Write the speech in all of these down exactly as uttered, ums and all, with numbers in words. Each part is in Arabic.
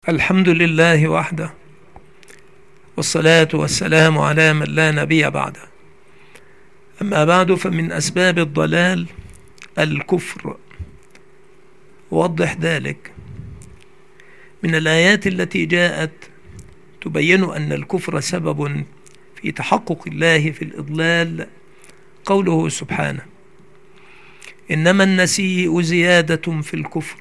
الحمد لله وحده، والصلاة والسلام على من لا نبي بعده. أما بعد، فمن أسباب الضلال الكفر. وضح ذلك من الآيات التي جاءت تبين أن الكفر سبب في تحقق الله في الإضلال. قوله سبحانه: إنما النسيء زيادة في الكفر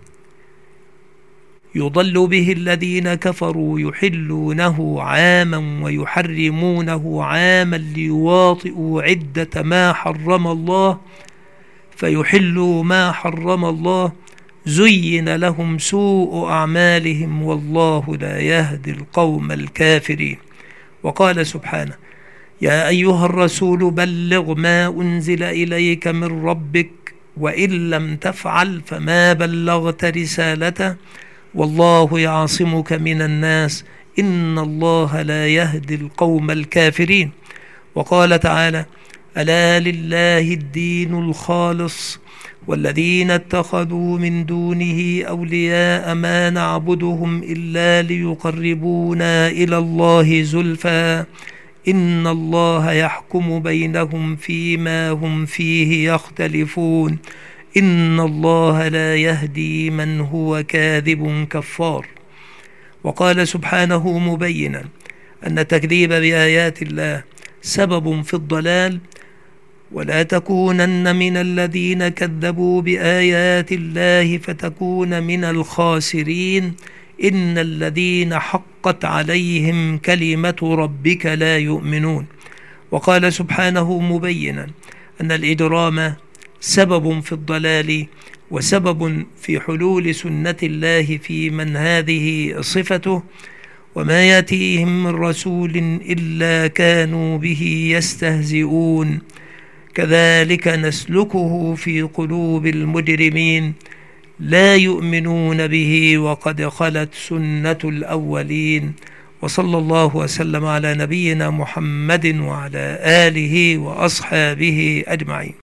يضل به الذين كفروا يحلونه عاما ويحرمونه عاما ليواطئوا عدة ما حرم الله فيحلوا ما حرم الله زين لهم سوء أعمالهم والله لا يهدي القوم الكافرين. وقال سبحانه: يا أيها الرسول بلغ ما أنزل إليك من ربك وإن لم تفعل فما بلغت رسالته والله يعصمك من الناس إن الله لا يهدي القوم الكافرين. وقال تعالى: ألا لله الدين الخالص والذين اتخذوا من دونه أولياء ما نعبدهم إلا ليقربونا إلى الله زلفى إن الله يحكم بينهم فيما هم فيه يختلفون إن الله لا يهدي من هو كاذب كفار. وقال سبحانه مبينا أن تكذيب بآيات الله سبب في الضلال: ولا تكونن من الذين كذبوا بآيات الله فتكون من الخاسرين إن الذين حقت عليهم كلمة ربك لا يؤمنون. وقال سبحانه مبينا أن الإجرام سبب في الضلال وسبب في حلول سنة الله في من هذه صفته: وما يأتيهم من رسول إلا كانوا به يستهزئون كذلك نسلكه في قلوب المجرمين لا يؤمنون به وقد خلت سنة الأولين. وصلى الله وسلم على نبينا محمد وعلى آله وأصحابه أجمعين.